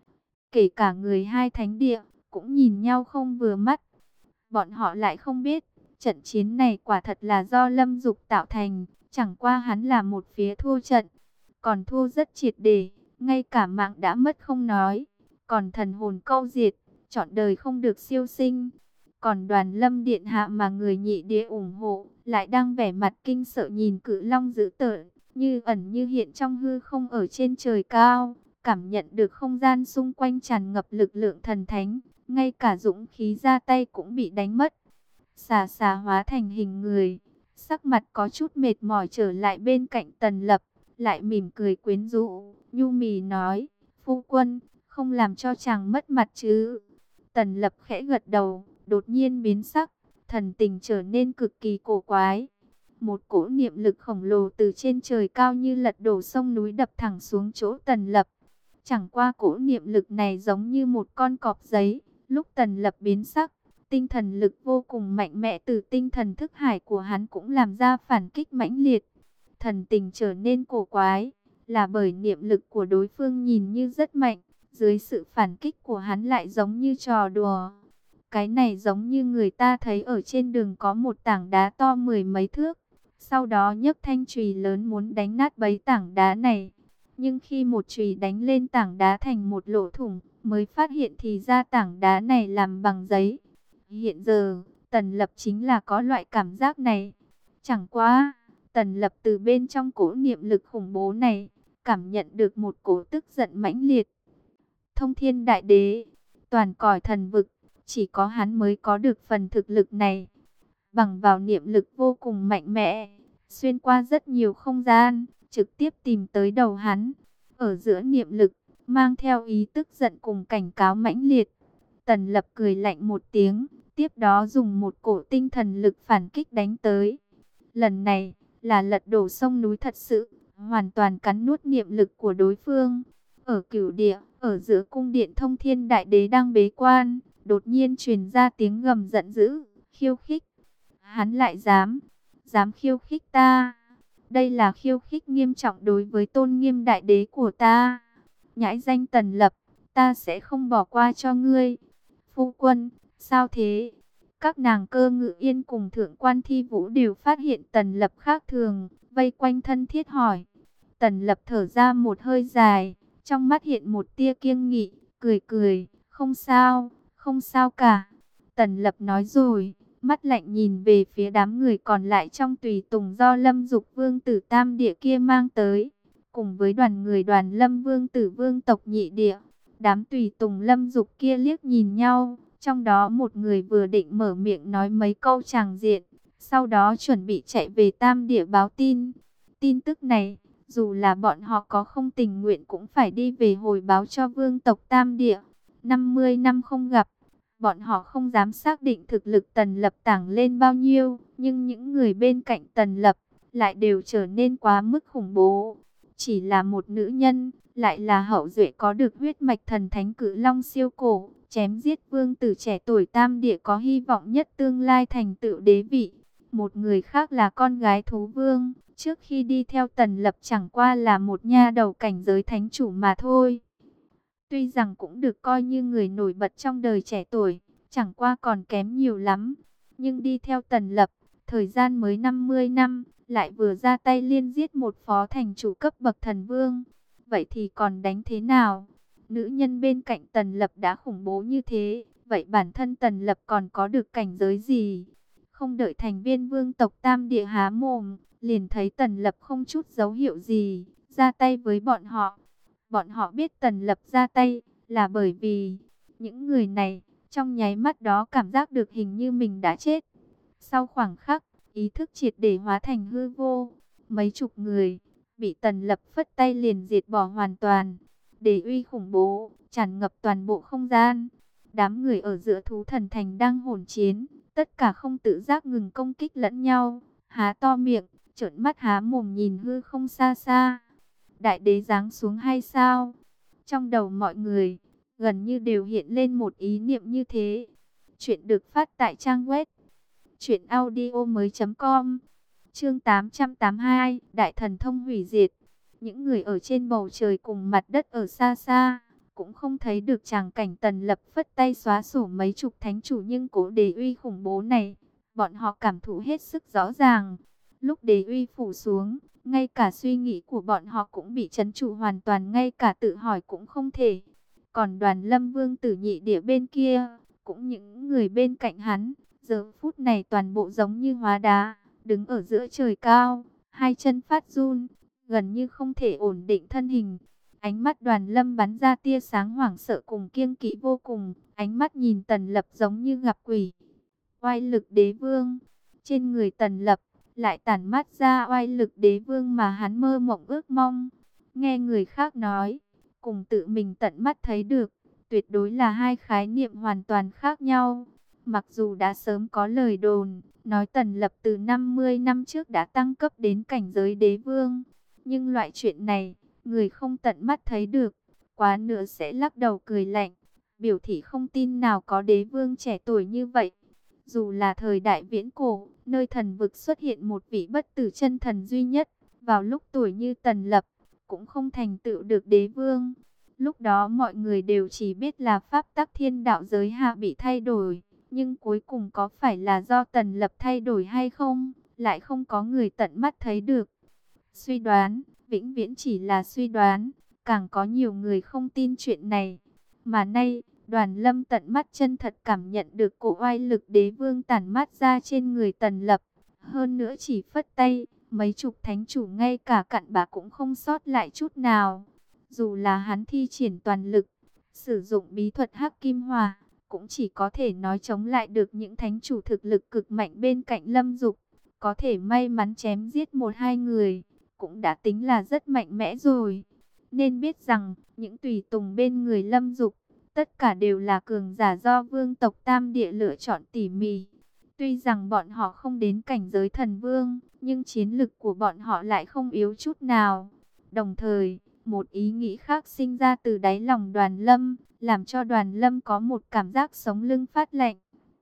Kể cả người hai thánh địa, cũng nhìn nhau không vừa mắt. Bọn họ lại không biết, trận chiến này quả thật là do Lâm Dục tạo thành, chẳng qua hắn là một phía thua trận, còn thua rất triệt để, ngay cả mạng đã mất không nói, còn thần hồn câu diệt, trọn đời không được siêu sinh. Còn Đoàn Lâm Điện Hạ mà người nhị địa ủng hộ, lại đang vẻ mặt kinh sợ nhìn Cự Long dữ tợn, như ẩn như hiện trong hư không ở trên trời cao, cảm nhận được không gian xung quanh tràn ngập lực lượng thần thánh, ngay cả dũng khí ra tay cũng bị đánh mất. Xà xà hóa thành hình người, sắc mặt có chút mệt mỏi trở lại bên cạnh Tần Lập, lại mỉm cười quyến rũ, nhu mì nói, phu quân, không làm cho chàng mất mặt chứ. Tần Lập khẽ gật đầu, đột nhiên biến sắc, thần tình trở nên cực kỳ cổ quái. Một cỗ niệm lực khổng lồ từ trên trời cao như lật đổ sông núi đập thẳng xuống chỗ Tần Lập. Chẳng qua cỗ niệm lực này giống như một con cọp giấy, lúc Tần Lập biến sắc, tinh thần lực vô cùng mạnh mẽ từ tinh thần thức hải của hắn cũng làm ra phản kích mãnh liệt. Thần tình trở nên cổ quái, là bởi niệm lực của đối phương nhìn như rất mạnh, dưới sự phản kích của hắn lại giống như trò đùa. Cái này giống như người ta thấy ở trên đường có một tảng đá to mười mấy thước, sau đó nhấc thanh chùy lớn muốn đánh nát bấy tảng đá này. Nhưng khi một chùy đánh lên tảng đá thành một lỗ thủng, mới phát hiện thì ra tảng đá này làm bằng giấy. Hiện giờ, Tần Lập chính là có loại cảm giác này. Chẳng quá, Tần Lập từ bên trong cỗ niệm lực khủng bố này, cảm nhận được một cỗ tức giận mãnh liệt. Thông Thiên Đại Đế, toàn cõi thần vực, chỉ có hắn mới có được phần thực lực này. Bằng vào niệm lực vô cùng mạnh mẽ, xuyên qua rất nhiều không gian, trực tiếp tìm tới đầu hắn. Ở giữa niệm lực, mang theo ý tức giận cùng cảnh cáo mãnh liệt. Tần Lập cười lạnh một tiếng, tiếp đó dùng một cổ tinh thần lực phản kích đánh tới. Lần này, là lật đổ sông núi thật sự, hoàn toàn cắn nuốt niệm lực của đối phương. Ở Cửu Địa, ở giữa cung điện Thông Thiên Đại Đế đang bế quan, đột nhiên truyền ra tiếng gầm giận dữ, khiêu khích. Hắn lại dám, dám khiêu khích ta. Đây là khiêu khích nghiêm trọng đối với tôn nghiêm đại đế của ta. Nhãi danh Tần Lập, ta sẽ không bỏ qua cho ngươi. Phu quân, sao thế? Các nàng Cơ Ngự Yên cùng Thượng quan Thi Vũ đều phát hiện Tần Lập khác thường, vây quanh thân thiết hỏi. Tần Lập thở ra một hơi dài, trong mắt hiện một tia kiêng nghị, cười cười, không sao, không sao cả. Tần Lập nói rồi, mắt lạnh nhìn về phía đám người còn lại trong tùy tùng do Lâm Dục Vương tử Tam Địa kia mang tới, cùng với đoàn người đoàn Lâm Vương tử Vương tộc Nhị Địa. Đám tùy tùng Lâm Dục kia liếc nhìn nhau, trong đó một người vừa định mở miệng nói mấy câu tràng diện, sau đó chuẩn bị chạy về Tam Địa báo tin. Tin tức này, dù là bọn họ có không tình nguyện cũng phải đi về hồi báo cho Vương tộc Tam Địa. năm mươi năm không gặp, bọn họ không dám xác định thực lực Tần Lập tảng lên bao nhiêu, nhưng những người bên cạnh Tần Lập lại đều trở nên quá mức khủng bố. Chỉ là một nữ nhân, lại là hậu duệ có được huyết mạch thần thánh cự long siêu cổ, chém giết vương tử trẻ tuổi Tam Địa có hy vọng nhất tương lai thành tựu đế vị. Một người khác là con gái thú vương, trước khi đi theo Tần Lập chẳng qua là một nha đầu cảnh giới thánh chủ mà thôi. Tuy rằng cũng được coi như người nổi bật trong đời trẻ tuổi, chẳng qua còn kém nhiều lắm. Nhưng đi theo Tần Lập, thời gian mới năm mươi năm, lại vừa ra tay liên giết một phó thành chủ cấp bậc thần vương. Vậy thì còn đánh thế nào? Nữ nhân bên cạnh Tần Lập đã khủng bố như thế, vậy bản thân Tần Lập còn có được cảnh giới gì? Không đợi thành viên vương tộc Tam Địa há mồm, liền thấy Tần Lập không chút dấu hiệu gì, ra tay với bọn họ. Bọn họ biết Tần Lập ra tay là bởi vì những người này trong nháy mắt đó cảm giác được hình như mình đã chết. Sau khoảng khắc, ý thức triệt để hóa thành hư vô. Mấy chục người bị Tần Lập phất tay liền diệt bỏ hoàn toàn. Đế uy khủng bố tràn ngập toàn bộ không gian. Đám người ở giữa thú thần thành đang hỗn chiến, tất cả không tự giác ngừng công kích lẫn nhau, há to miệng, trợn mắt há mồm nhìn hư không xa xa. Đại đế giáng xuống hay sao? Trong đầu mọi người gần như đều hiện lên một ý niệm như thế. Chuyện được phát tại trang web truyện audio mới chấm com. Chương tám trăm tám mươi hai, Đại thần thông hủy diệt. Những người ở trên bầu trời cùng mặt đất ở xa xa cũng không thấy được tràng cảnh Tần Lập phất tay xóa sổ mấy chục thánh chủ, nhưng cố đế uy khủng bố này, bọn họ cảm thụ hết sức rõ ràng. Lúc đế uy phủ xuống, ngay cả suy nghĩ của bọn họ cũng bị trấn trụ hoàn toàn, ngay cả tự hỏi cũng không thể. Còn đoàn Lâm Vương tử Nhị Địa bên kia, cũng những người bên cạnh hắn, giờ phút này toàn bộ giống như hóa đá, đứng ở giữa trời cao, hai chân phát run, gần như không thể ổn định thân hình. Ánh mắt đoàn Lâm bắn ra tia sáng hoảng sợ cùng kiêng kỵ vô cùng, ánh mắt nhìn Tần Lập giống như gặp quỷ. Oai lực đế vương, trên người Tần Lập lại tản mát ra oai lực đế vương mà hắn mơ mộng ước mong. Nghe người khác nói, cùng tự mình tận mắt thấy được, tuyệt đối là hai khái niệm hoàn toàn khác nhau. Mặc dù đã sớm có lời đồn, nói Tần Lập từ năm mươi năm trước đã tăng cấp đến cảnh giới đế vương, nhưng loại chuyện này, người không tận mắt thấy được, quá nữa sẽ lắc đầu cười lạnh, biểu thị không tin nào có đế vương trẻ tuổi như vậy. Dù là thời đại viễn cổ, nơi thần vực xuất hiện một vị bất tử chân thần duy nhất, vào lúc tuổi như Tần Lập, cũng không thành tựu được đế vương. Lúc đó mọi người đều chỉ biết là pháp tắc thiên đạo giới hạ bị thay đổi, nhưng cuối cùng có phải là do Tần Lập thay đổi hay không, lại không có người tận mắt thấy được. Suy đoán, vĩnh viễn chỉ là suy đoán, càng có nhiều người không tin chuyện này. Mà nay, đoàn Lâm tận mắt chân thật cảm nhận được cổ oai lực đế vương tản mát ra trên người Tần Lập. Hơn nữa chỉ phất tay, mấy chục thánh chủ ngay cả cặn bã cũng không sót lại chút nào. Dù là hắn thi triển toàn lực, sử dụng bí thuật Hắc Kim Hỏa, cũng chỉ có thể nói chống lại được những thánh chủ thực lực cực mạnh bên cạnh Lâm Dục. Có thể may mắn chém giết một hai người, cũng đã tính là rất mạnh mẽ rồi. Nên biết rằng, những tùy tùng bên người Lâm Dục, tất cả đều là cường giả do vương tộc Tam Địa lựa chọn tỉ mỉ. Tuy rằng bọn họ không đến cảnh giới thần vương, nhưng chiến lực của bọn họ lại không yếu chút nào. Đồng thời, một ý nghĩ khác sinh ra từ đáy lòng Đoàn Lâm, làm cho Đoàn Lâm có một cảm giác sống lưng phát lạnh.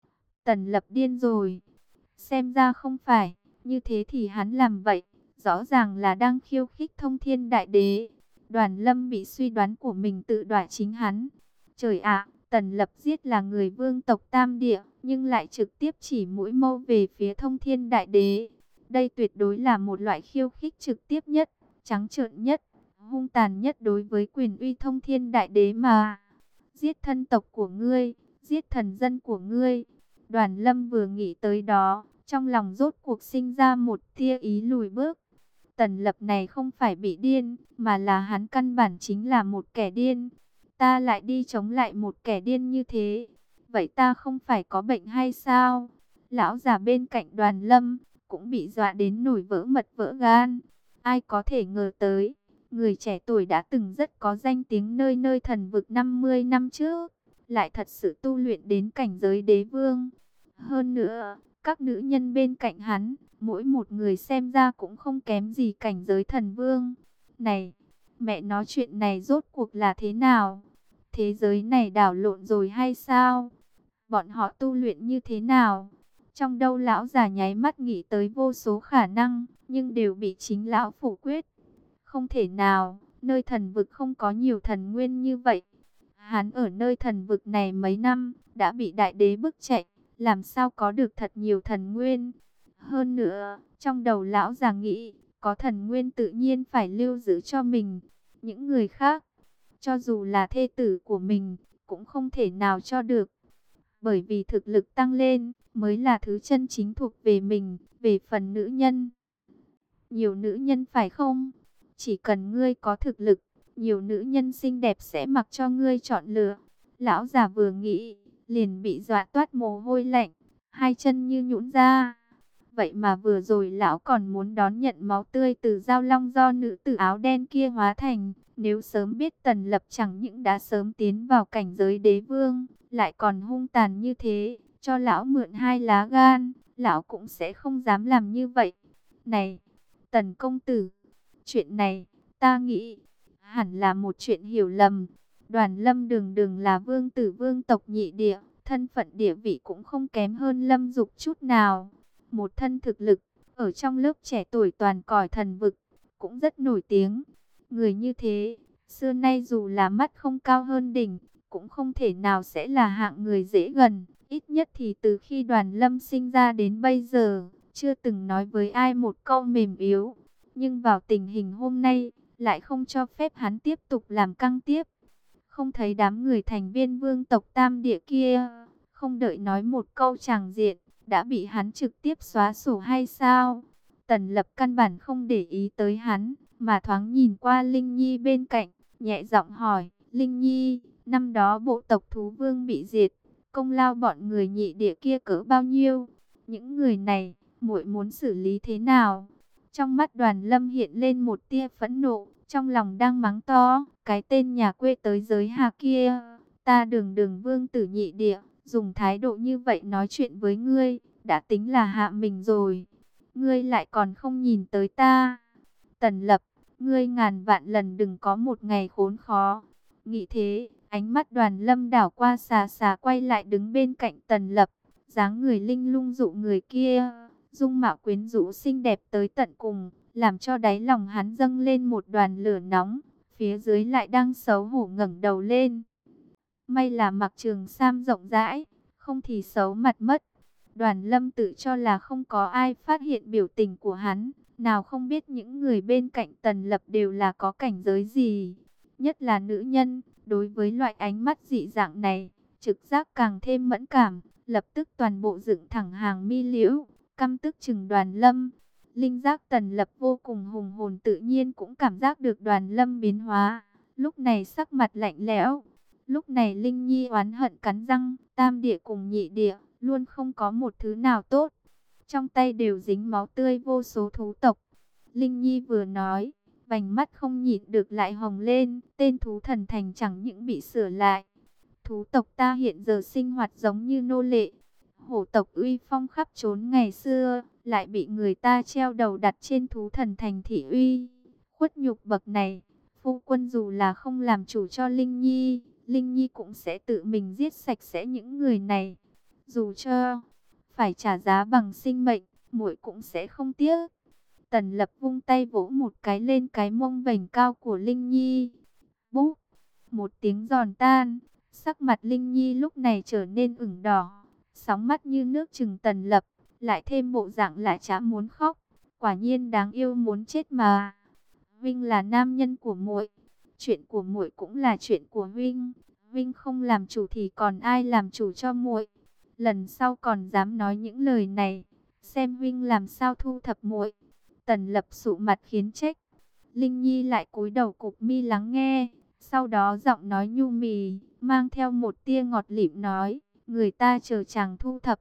Tần Lập điên rồi. Xem ra không phải, như thế thì hắn làm vậy, rõ ràng là đang khiêu khích Thông Thiên Đại Đế. Đoàn Lâm bị suy đoán của mình tự đọa chính hắn. Trời ạ, Tần Lập giết là người vương tộc Tam Địa, nhưng lại trực tiếp chỉ mũi mâu về phía Thông Thiên Đại Đế. Đây tuyệt đối là một loại khiêu khích trực tiếp nhất, trắng trợn nhất, hung tàn nhất đối với quyền uy Thông Thiên Đại Đế mà. Giết thân tộc của ngươi, giết thần dân của ngươi. Đoàn Lâm vừa nghĩ tới đó, trong lòng rốt cuộc sinh ra một tia ý lùi bước. Tần Lập này không phải bị điên, mà là hắn căn bản chính là một kẻ điên. Ta lại đi chống lại một kẻ điên như thế, vậy ta không phải có bệnh hay sao? Lão già bên cạnh Đoàn Lâm cũng bị dọa đến nổi vỡ mật vỡ gan. Ai có thể ngờ tới, người trẻ tuổi đã từng rất có danh tiếng nơi nơi thần vực năm mươi năm trước, lại thật sự tu luyện đến cảnh giới đế vương. Hơn nữa, các nữ nhân bên cạnh hắn, mỗi một người xem ra cũng không kém gì cảnh giới thần vương. Này, mẹ nói chuyện này rốt cuộc là thế nào? Thế giới này đảo lộn rồi hay sao? Bọn họ tu luyện như thế nào? Trong đầu lão già nháy mắt nghĩ tới vô số khả năng, nhưng đều bị chính lão phủ quyết. Không thể nào, nơi thần vực không có nhiều thần nguyên như vậy. Hắn ở nơi thần vực này mấy năm, đã bị đại đế bức chạy, làm sao có được thật nhiều thần nguyên. Hơn nữa, trong đầu lão già nghĩ, có thần nguyên tự nhiên phải lưu giữ cho mình. Những người khác, cho dù là thê tử của mình, cũng không thể nào cho được. Bởi vì thực lực tăng lên, mới là thứ chân chính thuộc về mình, về phần nữ nhân. Nhiều nữ nhân phải không? Chỉ cần ngươi có thực lực, nhiều nữ nhân xinh đẹp sẽ mặc cho ngươi chọn lựa. Lão già vừa nghĩ, liền bị dọa toát mồ hôi lạnh, hai chân như nhũn ra. Vậy mà vừa rồi lão còn muốn đón nhận máu tươi từ dao long do nữ tử áo đen kia hóa thành. Nếu sớm biết Tần Lập chẳng những đã sớm tiến vào cảnh giới đế vương, lại còn hung tàn như thế, cho lão mượn hai lá gan, lão cũng sẽ không dám làm như vậy. Này, Tần công tử, chuyện này, ta nghĩ, hẳn là một chuyện hiểu lầm. Đoàn Lâm đường đường là vương tử vương tộc nhị địa, thân phận địa vị cũng không kém hơn Lâm Dục chút nào. Một thân thực lực, ở trong lớp trẻ tuổi toàn cõi thần vực, cũng rất nổi tiếng. Người như thế, xưa nay dù là mắt không cao hơn đỉnh, cũng không thể nào sẽ là hạng người dễ gần. Ít nhất thì từ khi Đoàn Lâm sinh ra đến bây giờ, chưa từng nói với ai một câu mềm yếu. Nhưng vào tình hình hôm nay, lại không cho phép hắn tiếp tục làm căng tiếp. Không thấy đám người thành viên vương tộc Tam Địa kia, không đợi nói một câu tràng diện, đã bị hắn trực tiếp xóa sổ hay sao? Tần Lập căn bản không để ý tới hắn, mà thoáng nhìn qua Linh Nhi bên cạnh, nhẹ giọng hỏi, Linh Nhi, năm đó bộ tộc thú vương bị diệt, công lao bọn người nhị địa kia cỡ bao nhiêu? Những người này, muội muốn xử lý thế nào? Trong mắt Đoàn Lâm hiện lên một tia phẫn nộ, trong lòng đang mắng to, cái tên nhà quê tới giới hà kia, ta đường đường vương tử nhị địa, dùng thái độ như vậy nói chuyện với ngươi, đã tính là hạ mình rồi. Ngươi lại còn không nhìn tới ta. Tần Lập, ngươi ngàn vạn lần đừng có một ngày khốn khó. Nghĩ thế, ánh mắt Đoàn Lâm đảo qua xà xà quay lại đứng bên cạnh Tần Lập, dáng người linh lung dụ người kia, dung mạo quyến rũ xinh đẹp tới tận cùng, làm cho đáy lòng hắn dâng lên một đoàn lửa nóng, phía dưới lại đang xấu hổ ngẩng đầu lên. May là mặc trường sam rộng rãi, không thì xấu mặt mất. Đoàn Lâm tự cho là không có ai phát hiện biểu tình của hắn, nào không biết những người bên cạnh Tần Lập đều là có cảnh giới gì. Nhất là nữ nhân, đối với loại ánh mắt dị dạng này, trực giác càng thêm mẫn cảm, lập tức toàn bộ dựng thẳng hàng mi liễu, căm tức chừng Đoàn Lâm. Linh giác Tần Lập vô cùng hùng hồn tự nhiên cũng cảm giác được Đoàn Lâm biến hóa, lúc này sắc mặt lạnh lẽo. Lúc này Linh Nhi oán hận cắn răng, Tam Địa cùng nhị địa, luôn không có một thứ nào tốt. Trong tay đều dính máu tươi vô số thú tộc. Linh Nhi vừa nói, vành mắt không nhịn được lại hồng lên, tên thú thần thành chẳng những bị sửa lại. Thú tộc ta hiện giờ sinh hoạt giống như nô lệ, Hổ tộc uy phong khắp trốn ngày xưa, lại bị người ta treo đầu đặt trên thú thần thành thị uy. Khuất nhục bậc này, phu quân dù là không làm chủ cho Linh Nhi, Linh Nhi cũng sẽ tự mình giết sạch sẽ những người này. Dù cho phải trả giá bằng sinh mệnh, muội cũng sẽ không tiếc. Tần Lập vung tay vỗ một cái lên cái mông vành cao của Linh Nhi. Búp, một tiếng giòn tan, sắc mặt Linh Nhi lúc này trở nên ửng đỏ, sóng mắt như nước trừng Tần Lập, lại thêm bộ dạng lạ chã muốn khóc. Quả nhiên đáng yêu muốn chết mà. Vinh là nam nhân của muội, chuyện của muội cũng là chuyện của Vinh. Vinh không làm chủ thì còn ai làm chủ cho muội? Lần sau còn dám nói những lời này, xem Vinh làm sao thu thập muội. Tần Lập sụ mặt khiến trách. Linh Nhi lại cúi đầu cụp mi lắng nghe, sau đó giọng nói nhu mì, mang theo một tia ngọt lịm nói, người ta chờ chàng thu thập.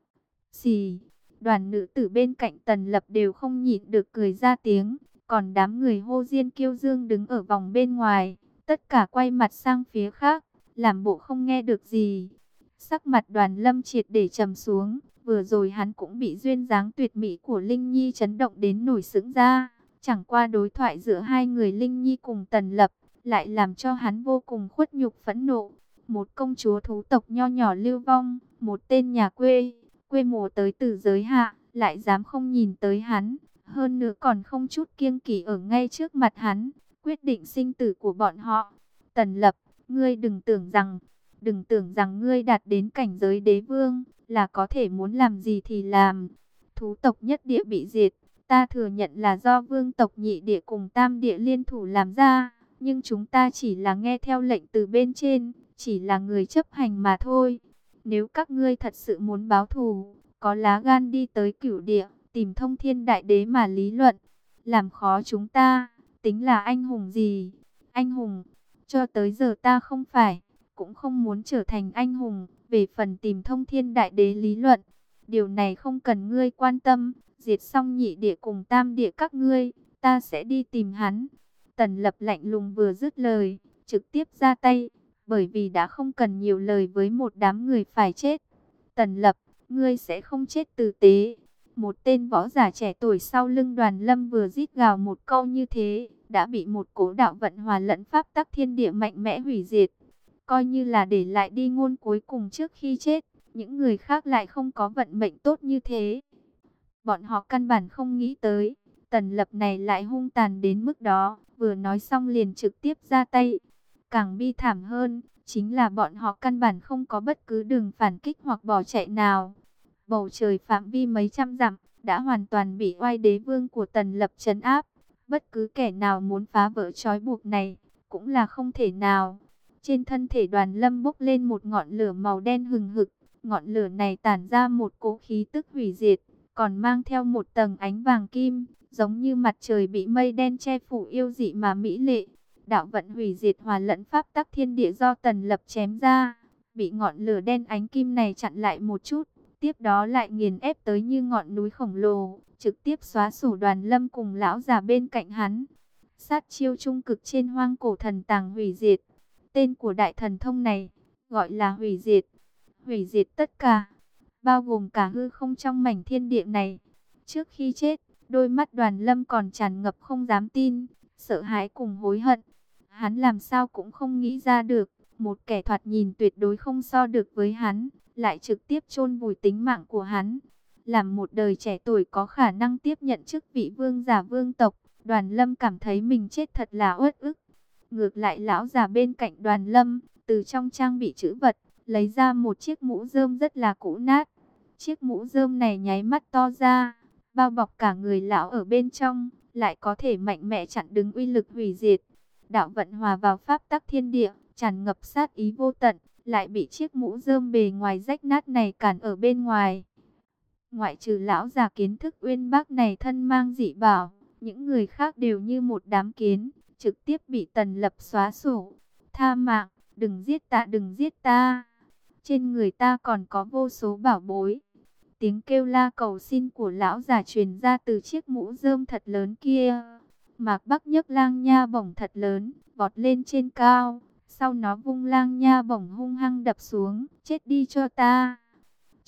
Xì, đoàn nữ tử bên cạnh Tần Lập đều không nhịn được cười ra tiếng, còn đám người hô diên kiêu dương đứng ở vòng bên ngoài, tất cả quay mặt sang phía khác, làm bộ không nghe được gì. Sắc mặt Đoàn Lâm triệt để trầm xuống, vừa rồi hắn cũng bị duyên dáng tuyệt mỹ của Linh Nhi chấn động đến nổi sững ra. Chẳng qua đối thoại giữa hai người Linh Nhi cùng Tần Lập, lại làm cho hắn vô cùng khuất nhục phẫn nộ. Một công chúa thú tộc nho nhỏ lưu vong, một tên nhà quê, quê mùa tới từ giới hạ, lại dám không nhìn tới hắn. Hơn nữa còn không chút kiêng kỵ ở ngay trước mặt hắn, quyết định sinh tử của bọn họ. Tần Lập, ngươi đừng tưởng rằng, đừng tưởng rằng ngươi đạt đến cảnh giới đế vương, là có thể muốn làm gì thì làm. Thú tộc nhất địa bị diệt, ta thừa nhận là do vương tộc nhị địa cùng tam địa liên thủ làm ra, nhưng chúng ta chỉ là nghe theo lệnh từ bên trên, chỉ là người chấp hành mà thôi. Nếu các ngươi thật sự muốn báo thù, có lá gan đi tới cửu địa, tìm Thông Thiên Đại Đế mà lý luận, làm khó chúng ta, tính là anh hùng gì? Anh hùng, cho tới giờ ta không phải, cũng không muốn trở thành anh hùng. Về phần tìm Thông Thiên Đại Đế lý luận, điều này không cần ngươi quan tâm, diệt xong nhị địa cùng tam địa các ngươi, ta sẽ đi tìm hắn. Tần Lập lạnh lùng vừa dứt lời, trực tiếp ra tay, bởi vì đã không cần nhiều lời với một đám người phải chết. Tần Lập, ngươi sẽ không chết tử tế. Một tên võ giả trẻ tuổi sau lưng Đoàn Lâm vừa rít gào một câu như thế, đã bị một cố đạo vận hòa lẫn pháp tắc thiên địa mạnh mẽ hủy diệt. Coi như là để lại đi ngôn cuối cùng trước khi chết, những người khác lại không có vận mệnh tốt như thế. Bọn họ căn bản không nghĩ tới, Tần Lập này lại hung tàn đến mức đó, vừa nói xong liền trực tiếp ra tay. Càng bi thảm hơn, chính là bọn họ căn bản không có bất cứ đường phản kích hoặc bỏ chạy nào. Bầu trời phạm vi mấy trăm dặm, đã hoàn toàn bị oai đế vương của Tần Lập trấn áp. Bất cứ kẻ nào muốn phá vỡ trói buộc này, cũng là không thể nào. Trên thân thể Đoàn Lâm bốc lên một ngọn lửa màu đen hừng hực, ngọn lửa này tản ra một cỗ khí tức hủy diệt, còn mang theo một tầng ánh vàng kim, giống như mặt trời bị mây đen che phủ yêu dị mà mỹ lệ. Đạo vận hủy diệt hòa lẫn pháp tắc thiên địa do Tần Lập chém ra, bị ngọn lửa đen ánh kim này chặn lại một chút, tiếp đó lại nghiền ép tới như ngọn núi khổng lồ, trực tiếp xóa sổ Đoàn Lâm cùng lão già bên cạnh hắn. Sát chiêu trung cực trên hoang cổ thần tàng hủy diệt. Tên của đại thần thông này gọi là hủy diệt. Hủy diệt tất cả, bao gồm cả hư không trong mảnh thiên địa này. Trước khi chết, đôi mắt Đoàn Lâm còn tràn ngập không dám tin, sợ hãi cùng hối hận. Hắn làm sao cũng không nghĩ ra được, một kẻ thoạt nhìn tuyệt đối không so được với hắn, lại trực tiếp chôn vùi tính mạng của hắn. Làm một đời trẻ tuổi có khả năng tiếp nhận chức vị vương giả vương tộc, Đoàn Lâm cảm thấy mình chết thật là uất ức. Ngược lại lão già bên cạnh Đoàn Lâm, từ trong trang bị trữ vật, lấy ra một chiếc mũ rơm rất là cũ nát. Chiếc mũ rơm này nháy mắt to ra, bao bọc cả người lão ở bên trong, lại có thể mạnh mẽ chặn đứng uy lực hủy diệt. Đạo vận hòa vào pháp tắc thiên địa, tràn ngập sát ý vô tận, lại bị chiếc mũ rơm bề ngoài rách nát này cản ở bên ngoài. Ngoại trừ lão già kiến thức uyên bác này thân mang dị bảo, những người khác đều như một đám kiến, trực tiếp bị Tần Lập xóa sổ. Tha mạng, đừng giết ta, đừng giết ta. Trên người ta còn có vô số bảo bối. Tiếng kêu la cầu xin của lão già truyền ra từ chiếc mũ rơm thật lớn kia. Mạc Bắc nhấc lang nha bổng thật lớn, vọt lên trên cao. Sau nó vung lang nha bổng hung hăng đập xuống, chết đi cho ta.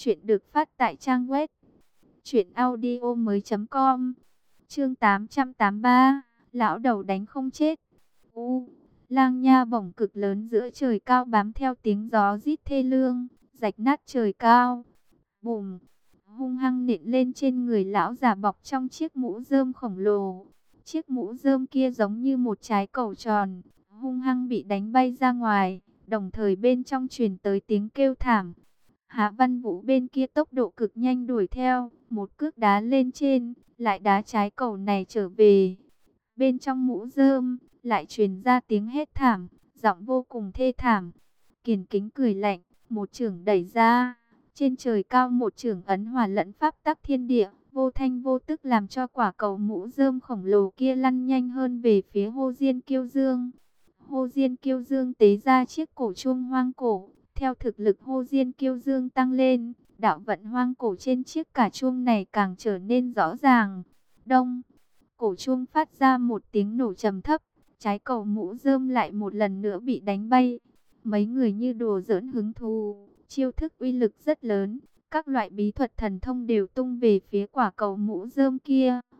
Chuyện được phát tại trang web truyện audio mới chấm com. Chương tám trăm tám mươi ba, lão đầu đánh không chết. U, lang nha bổng cực lớn giữa trời cao bám theo tiếng gió rít thê lương, rạch nát trời cao. Bùm, hung hăng nện lên trên người lão già bọc trong chiếc mũ rơm khổng lồ. Chiếc mũ rơm kia giống như một trái cầu tròn, hung hăng bị đánh bay ra ngoài, đồng thời bên trong truyền tới tiếng kêu thảm. Hạ Văn Vũ bên kia tốc độ cực nhanh đuổi theo, một cước đá lên trên, lại đá trái cầu này trở về. Bên trong mũ rơm, lại truyền ra tiếng hét thảm, giọng vô cùng thê thảm. Kiền Kính cười lạnh, một chưởng đẩy ra. Trên trời cao một chưởng ấn hòa lẫn pháp tắc thiên địa, vô thanh vô tức làm cho quả cầu mũ rơm khổng lồ kia lăn nhanh hơn về phía Hồ Diên Kiêu Dương. Hồ Diên Kiêu Dương tế ra chiếc cổ chuông hoang cổ. Theo thực lực Hồ Diên Kiêu Dương tăng lên, đạo vận hoang cổ trên chiếc cả chuông này càng trở nên rõ ràng. Đông, cổ chuông phát ra một tiếng nổ trầm thấp, trái cầu mũ rơm lại một lần nữa bị đánh bay. Mấy người như đùa giỡn hứng thú, chiêu thức uy lực rất lớn, các loại bí thuật thần thông đều tung về phía quả cầu mũ rơm kia.